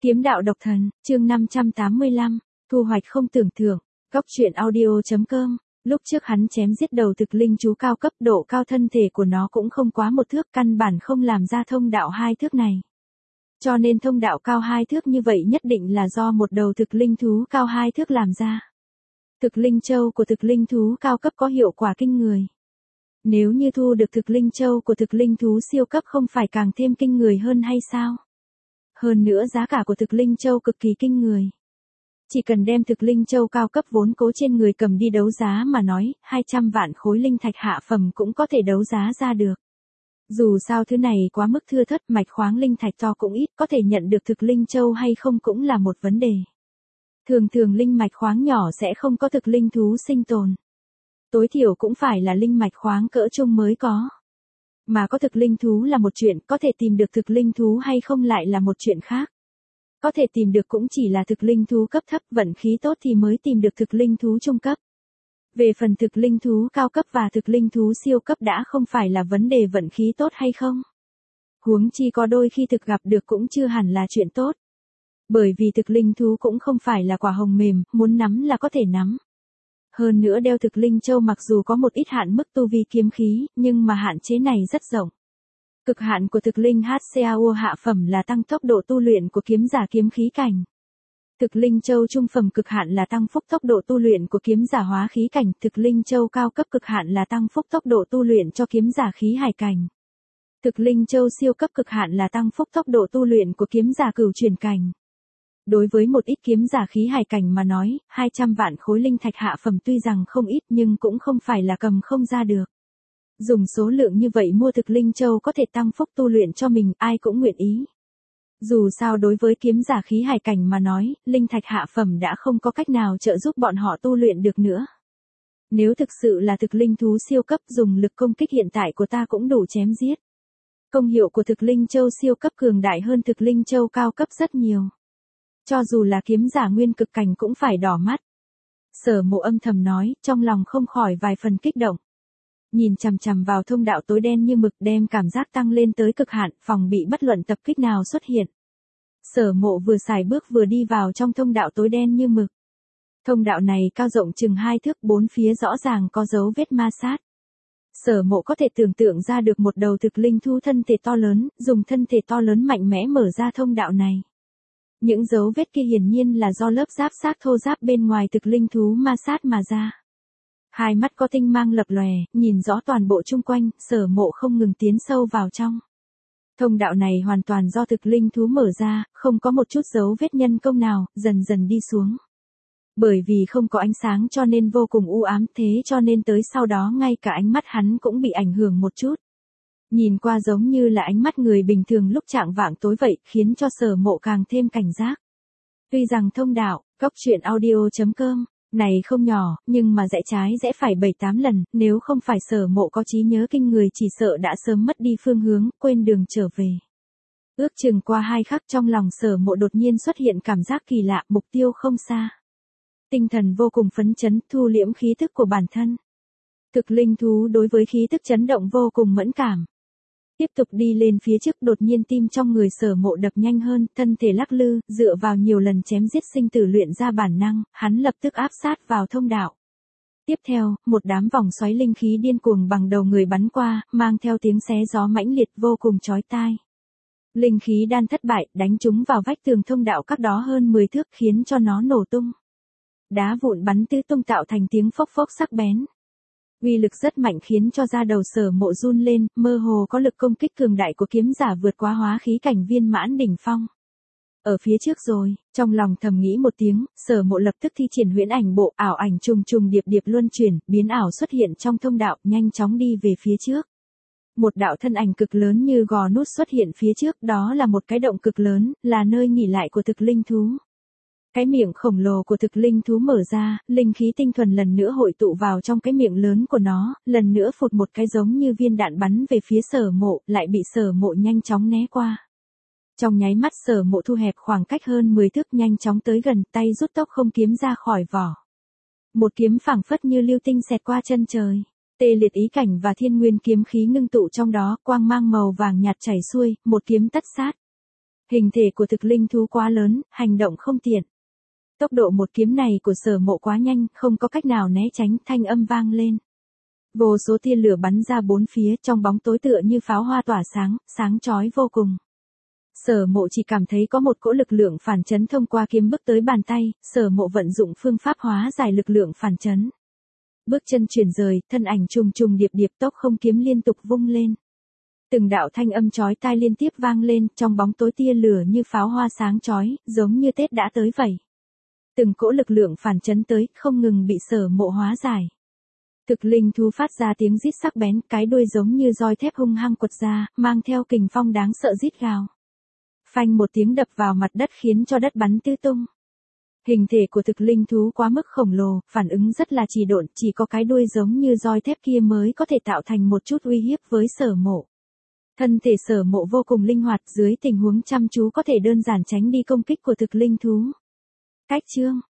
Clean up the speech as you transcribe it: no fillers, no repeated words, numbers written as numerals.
Kiếm đạo độc thần, chương 585, thu hoạch không tưởng thưởng, góc truyện audio.com. Lúc trước hắn chém giết đầu thực linh chú cao cấp, độ cao thân thể của nó cũng không quá 1 thước, căn bản không làm ra thông đạo 2 thước này. Cho nên thông đạo cao 2 thước như vậy nhất định là do một đầu thực linh thú cao 2 thước làm ra. Thực linh châu của thực linh thú cao cấp có hiệu quả kinh người. Nếu như thu được thực linh châu của thực linh thú siêu cấp không phải càng thêm kinh người hơn hay sao? Hơn nữa giá cả của thực linh châu cực kỳ kinh người. Chỉ cần đem thực linh châu cao cấp vốn cố trên người cầm đi đấu giá mà nói, 200 vạn khối linh thạch hạ phẩm cũng có thể đấu giá ra được. Dù sao thứ này quá mức thưa thớt, mạch khoáng linh thạch to cũng ít, có thể nhận được thực linh châu hay không cũng là một vấn đề. Thường thường linh mạch khoáng nhỏ sẽ không có thực linh thú sinh tồn. Tối thiểu cũng phải là linh mạch khoáng cỡ trung mới có. Mà có thực linh thú là một chuyện, có thể tìm được thực linh thú hay không lại là một chuyện khác. Có thể tìm được cũng chỉ là thực linh thú cấp thấp, vận khí tốt thì mới tìm được thực linh thú trung cấp. Về phần thực linh thú cao cấp và thực linh thú siêu cấp đã không phải là vấn đề vận khí tốt hay không. Huống chi có đôi khi thực gặp được cũng chưa hẳn là chuyện tốt. Bởi vì thực linh thú cũng không phải là quả hồng mềm, muốn nắm là có thể nắm. Hơn nữa đeo thực linh châu mặc dù có một ít hạn mức tu vi kiếm khí, nhưng mà hạn chế này rất rộng. Cực hạn của thực linh HCAU hạ phẩm là tăng tốc độ tu luyện của kiếm giả kiếm khí cảnh. Thực linh châu trung phẩm cực hạn là tăng phúc tốc độ tu luyện của kiếm giả hóa khí cảnh. Thực linh châu cao cấp cực hạn là tăng phúc tốc độ tu luyện cho kiếm giả khí hải cảnh. Thực linh châu siêu cấp cực hạn là tăng phúc tốc độ tu luyện của kiếm giả cửu chuyển cảnh. Đối với một ít kiếm giả khí hải cảnh mà nói, 200 vạn khối linh thạch hạ phẩm tuy rằng không ít nhưng cũng không phải là cầm không ra được. Dùng số lượng như vậy mua thực linh châu có thể tăng phúc tu luyện cho mình, ai cũng nguyện ý. Dù sao đối với kiếm giả khí hải cảnh mà nói, linh thạch hạ phẩm đã không có cách nào trợ giúp bọn họ tu luyện được nữa. Nếu thực sự là thực linh thú siêu cấp, dùng lực công kích hiện tại của ta cũng đủ chém giết. Công hiệu của thực linh châu siêu cấp cường đại hơn thực linh châu cao cấp rất nhiều. Cho dù là kiếm giả nguyên cực cảnh cũng phải đỏ mắt. Sở Mộ âm thầm nói, trong lòng không khỏi vài phần kích động. Nhìn chằm chằm vào thông đạo tối đen như mực, đem cảm giác tăng lên tới cực hạn, phòng bị bất luận tập kích nào xuất hiện. Sở Mộ vừa xài bước vừa đi vào trong thông đạo tối đen như mực. Thông đạo này cao rộng chừng 2 thước, 4 phía rõ ràng có dấu vết ma sát. Sở Mộ có thể tưởng tượng ra được một đầu thực linh thú thân thể to lớn, dùng thân thể to lớn mạnh mẽ mở ra thông đạo này. Những dấu vết kia hiển nhiên là do lớp giáp xác thô ráp bên ngoài thực linh thú ma sát mà ra. Hai mắt có tinh mang lập lòe, nhìn rõ toàn bộ chung quanh, Sở Mộ không ngừng tiến sâu vào trong. Thông đạo này hoàn toàn do thực linh thú mở ra, không có một chút dấu vết nhân công nào, dần dần đi xuống. Bởi vì không có ánh sáng cho nên vô cùng u ám, thế cho nên tới sau đó ngay cả ánh mắt hắn cũng bị ảnh hưởng một chút. Nhìn qua giống như là ánh mắt người bình thường lúc chạng vạng tối vậy, khiến cho Sở Mộ càng thêm cảnh giác. Tuy rằng thông đạo, góc truyện audio.com, này không nhỏ, nhưng mà rẽ trái rẽ phải 7-8 lần, nếu không phải Sở Mộ có trí nhớ kinh người chỉ sợ đã sớm mất đi phương hướng, quên đường trở về. Ước chừng qua 2 khắc trong lòng Sở Mộ đột nhiên xuất hiện cảm giác kỳ lạ, mục tiêu không xa. Tinh thần vô cùng phấn chấn, thu liễm khí thức của bản thân. Thực linh thú đối với khí thức chấn động vô cùng mẫn cảm. Tiếp tục đi lên phía trước, đột nhiên tim trong người Sở Mộ đập nhanh hơn, thân thể lắc lư, dựa vào nhiều lần chém giết sinh tử luyện ra bản năng, hắn lập tức áp sát vào thông đạo. Tiếp theo, một đám vòng xoáy linh khí điên cuồng bằng đầu người bắn qua, mang theo tiếng xé gió mãnh liệt vô cùng chói tai. Linh khí đan thất bại, đánh trúng vào vách tường thông đạo cách đó hơn 10 thước khiến cho nó nổ tung. Đá vụn bắn tứ tung tạo thành tiếng phốc phốc sắc bén. Uy lực rất mạnh khiến cho da đầu Sở Mộ run lên, mơ hồ có lực công kích cường đại của kiếm giả vượt quá hóa khí cảnh viên mãn đỉnh phong. Ở phía trước rồi, trong lòng thầm nghĩ một tiếng, Sở Mộ lập tức thi triển huyễn ảnh bộ, ảo ảnh trùng trùng điệp điệp luân chuyển, biến ảo xuất hiện trong thông đạo, nhanh chóng đi về phía trước. Một đạo thân ảnh cực lớn như gò nút xuất hiện phía trước, đó là một cái động cực lớn, là nơi nghỉ lại của thực linh thú. Cái miệng khổng lồ của thực linh thú mở ra, linh khí tinh thuần lần nữa hội tụ vào trong cái miệng lớn của nó, lần nữa phụt một cái giống như viên đạn bắn về phía Sở Mộ, lại bị Sở Mộ nhanh chóng né qua. Trong nháy mắt Sở Mộ thu hẹp khoảng cách hơn 10 thước, nhanh chóng tới gần, tay rút tốc không kiếm ra khỏi vỏ. Một kiếm phảng phất như lưu tinh xẹt qua chân trời. Tê liệt ý cảnh và thiên nguyên kiếm khí ngưng tụ trong đó, quang mang màu vàng nhạt chảy xuôi, một kiếm tất sát. Hình thể của thực linh thú quá lớn, hành động không tiện. Tốc độ một kiếm này của Sở Mộ quá nhanh, không có cách nào né tránh, thanh âm vang lên. Vô số tia lửa bắn ra bốn phía, trong bóng tối tựa như pháo hoa tỏa sáng, sáng chói vô cùng. Sở Mộ chỉ cảm thấy có một cỗ lực lượng phản chấn thông qua kiếm bước tới bàn tay, Sở Mộ vận dụng phương pháp hóa giải lực lượng phản chấn. Bước chân chuyển rời, thân ảnh trùng trùng điệp điệp, tốc không kiếm liên tục vung lên. Từng đạo thanh âm chói tai liên tiếp vang lên, trong bóng tối tia lửa như pháo hoa sáng chói, giống như Tết đã tới vậy. Từng cỗ lực lượng phản chấn tới, không ngừng bị Sở Mộ hóa giải. Thực linh thú phát ra tiếng rít sắc bén, cái đuôi giống như roi thép hung hăng quật ra, mang theo kình phong đáng sợ rít gào. Phanh một tiếng đập vào mặt đất khiến cho đất bắn tứ tung. Hình thể của thực linh thú quá mức khổng lồ, phản ứng rất là trì độn, chỉ có cái đuôi giống như roi thép kia mới có thể tạo thành một chút uy hiếp với Sở Mộ. Thân thể Sở Mộ vô cùng linh hoạt, dưới tình huống chăm chú có thể đơn giản tránh đi công kích của thực linh thú. Cách chương